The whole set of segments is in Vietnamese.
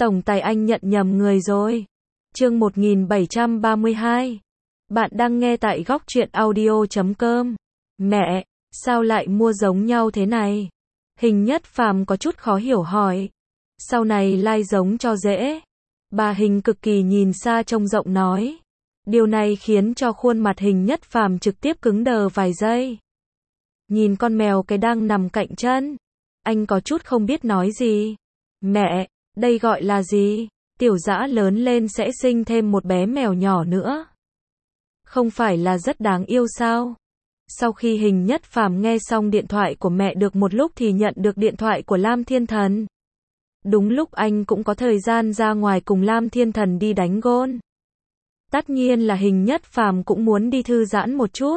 Tổng tài anh nhận nhầm người rồi. Chương 1732. Bạn đang nghe tại góc truyện audio.com. Mẹ, sao lại mua giống nhau thế này? Hình Nhất Phàm có chút khó hiểu hỏi. Sau này lai giống cho dễ. Bà Hình cực kỳ nhìn xa trông rộng nói. Điều này khiến cho khuôn mặt Hình Nhất Phàm trực tiếp cứng đờ vài giây. Nhìn con mèo cái đang nằm cạnh chân. Anh có chút không biết nói gì. Mẹ, đây gọi là gì? Tiểu Dã lớn lên sẽ sinh thêm một bé mèo nhỏ nữa. Không phải là rất đáng yêu sao? Sau khi Hình Nhất Phàm nghe xong điện thoại của mẹ được một lúc thì nhận được điện thoại của Lam Thiên Thần. Đúng lúc anh cũng có thời gian ra ngoài cùng Lam Thiên Thần đi đánh gôn. Tất nhiên là Hình Nhất Phàm cũng muốn đi thư giãn một chút.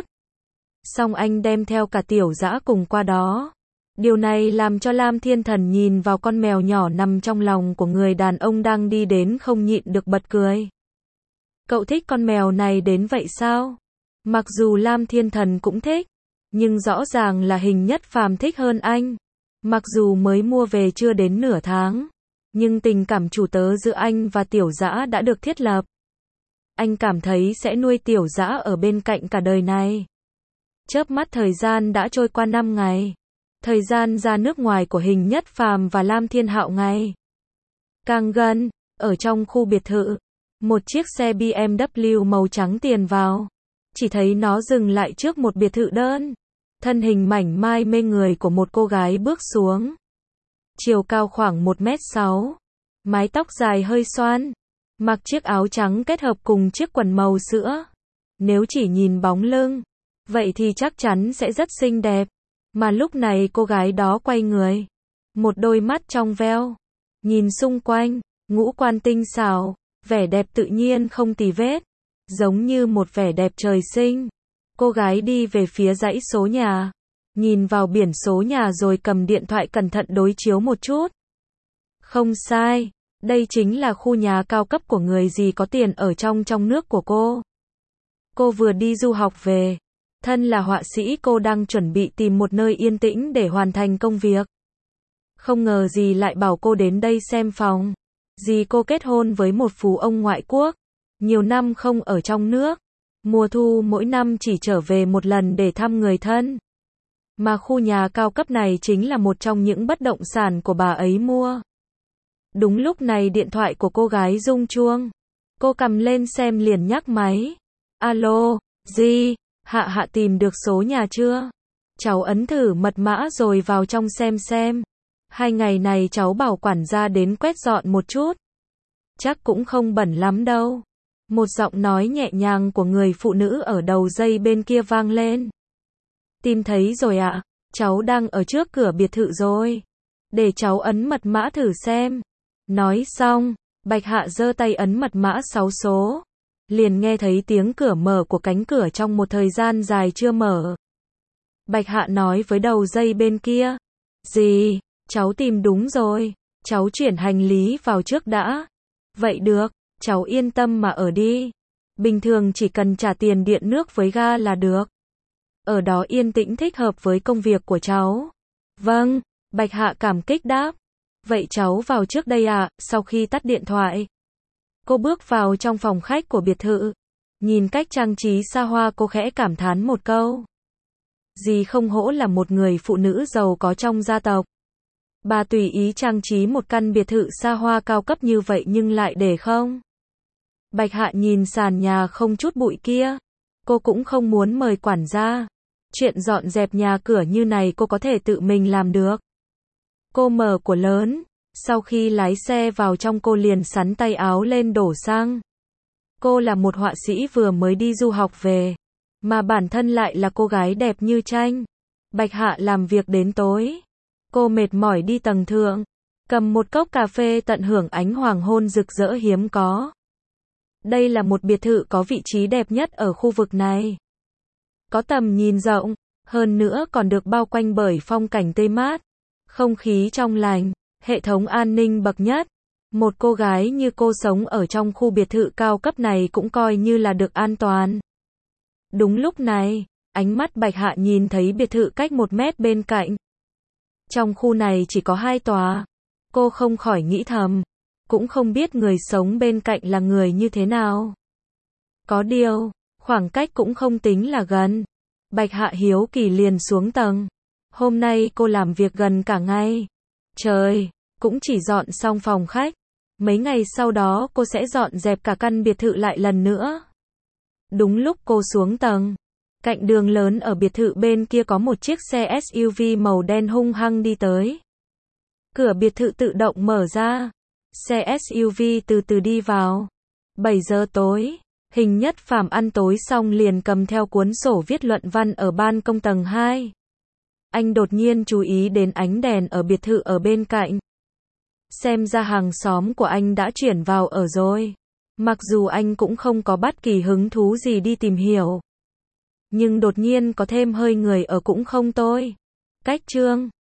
Xong anh đem theo cả Tiểu Dã cùng qua đó. Điều này làm cho Lam Thiên Thần nhìn vào con mèo nhỏ nằm trong lòng của người đàn ông đang đi đến không nhịn được bật cười. Cậu thích con mèo này đến vậy sao? Mặc dù Lam Thiên Thần cũng thích, nhưng rõ ràng là Hình Nhất Phàm thích hơn anh. Mặc dù mới mua về chưa đến nửa tháng, nhưng tình cảm chủ tớ giữa anh và Tiểu Dã đã được thiết lập. Anh cảm thấy sẽ nuôi Tiểu Dã ở bên cạnh cả đời này. Chớp mắt thời gian đã trôi qua 5 ngày. Thời gian ra nước ngoài của Hình Nhất Phàm và Lam Thiên Hạo ngày càng gần, ở trong khu biệt thự, một chiếc xe BMW màu trắng tiền vào. Chỉ thấy nó dừng lại trước một biệt thự đơn. Thân hình mảnh mai mê người của một cô gái bước xuống. Chiều cao khoảng 1m6, mái tóc dài hơi xoăn, mặc chiếc áo trắng kết hợp cùng chiếc quần màu sữa. Nếu chỉ nhìn bóng lưng, vậy thì chắc chắn sẽ rất xinh đẹp. Mà lúc này cô gái đó quay người, một đôi mắt trong veo, nhìn xung quanh, ngũ quan tinh xảo, vẻ đẹp tự nhiên không tì vết, giống như một vẻ đẹp trời sinh. Cô gái đi về phía dãy số nhà, nhìn vào biển số nhà rồi cầm điện thoại cẩn thận đối chiếu một chút. Không sai, đây chính là khu nhà cao cấp của người gì có tiền ở trong nước của cô. Cô vừa đi du học về. Thân là họa sĩ cô đang chuẩn bị tìm một nơi yên tĩnh để hoàn thành công việc. Không ngờ dì lại bảo cô đến đây xem phòng. Dì cô kết hôn với một phú ông ngoại quốc. Nhiều năm không ở trong nước. Mùa thu mỗi năm chỉ trở về một lần để thăm người thân. Mà khu nhà cao cấp này chính là một trong những bất động sản của bà ấy mua. Đúng lúc này điện thoại của cô gái rung chuông. Cô cầm lên xem liền nhắc máy. Alo, dì. Hạ tìm được số nhà chưa? Cháu ấn thử mật mã rồi vào trong xem. 2 ngày này cháu bảo quản gia đến quét dọn một chút. Chắc cũng không bẩn lắm đâu. Một giọng nói nhẹ nhàng của người phụ nữ ở đầu dây bên kia vang lên. Tìm thấy rồi ạ, cháu đang ở trước cửa biệt thự rồi. Để cháu ấn mật mã thử xem. Nói xong, Bạch Hạ giơ tay ấn mật mã 6 số. Liền nghe thấy tiếng cửa mở của cánh cửa trong một thời gian dài chưa mở. Bạch Hạ nói với đầu dây bên kia. Dì, cháu tìm đúng rồi, cháu chuyển hành lý vào trước đã. Vậy được, cháu yên tâm mà ở đi. Bình thường chỉ cần trả tiền điện nước với ga là được. Ở đó yên tĩnh thích hợp với công việc của cháu. Vâng, Bạch Hạ cảm kích đáp. Vậy cháu vào trước đây ạ. Sau khi tắt điện thoại, cô bước vào trong phòng khách của biệt thự. Nhìn cách trang trí xa hoa cô khẽ cảm thán một câu. Dì không hổ là một người phụ nữ giàu có trong gia tộc. Bà tùy ý trang trí một căn biệt thự xa hoa cao cấp như vậy nhưng lại để không. Bạch Hạ nhìn sàn nhà không chút bụi kia. Cô cũng không muốn mời quản gia. Chuyện dọn dẹp nhà cửa như này cô có thể tự mình làm được. Cô mở cửa lớn. Sau khi lái xe vào trong cô liền xắn tay áo lên đổ xăng. Cô là một họa sĩ vừa mới đi du học về. Mà bản thân lại là cô gái đẹp như tranh. Bạch Hạ làm việc đến tối. Cô mệt mỏi đi tầng thượng. Cầm một cốc cà phê tận hưởng ánh hoàng hôn rực rỡ hiếm có. Đây là một biệt thự có vị trí đẹp nhất ở khu vực này. Có tầm nhìn rộng. Hơn nữa còn được bao quanh bởi phong cảnh tươi mát. Không khí trong lành. Hệ thống an ninh bậc nhất. Một cô gái như cô sống ở trong khu biệt thự cao cấp này cũng coi như là được an toàn. Đúng lúc này, ánh mắt Bạch Hạ nhìn thấy biệt thự cách 1 mét bên cạnh. Trong khu này chỉ có 2 tòa. Cô không khỏi nghĩ thầm. cũng không biết người sống bên cạnh là người như thế nào. Có điều, khoảng cách cũng không tính là gần. Bạch Hạ hiếu kỳ liền xuống tầng. Hôm nay cô làm việc gần cả ngày. Trời, cũng chỉ dọn xong phòng khách. Mấy ngày sau đó cô sẽ dọn dẹp cả căn biệt thự lại lần nữa. Đúng lúc cô xuống tầng, cạnh đường lớn ở biệt thự bên kia có một chiếc xe SUV màu đen hung hăng đi tới. Cửa biệt thự tự động mở ra. Xe SUV từ từ đi vào. 7 giờ tối, Hình Nhất Phàm ăn tối xong liền cầm theo cuốn sổ viết luận văn ở ban công tầng 2. Anh đột nhiên chú ý đến ánh đèn ở biệt thự ở bên cạnh. Xem ra hàng xóm của anh đã chuyển vào ở rồi. Mặc dù anh cũng không có bất kỳ hứng thú gì đi tìm hiểu. Nhưng đột nhiên có thêm hơi người ở cũng không tồi. Cách chương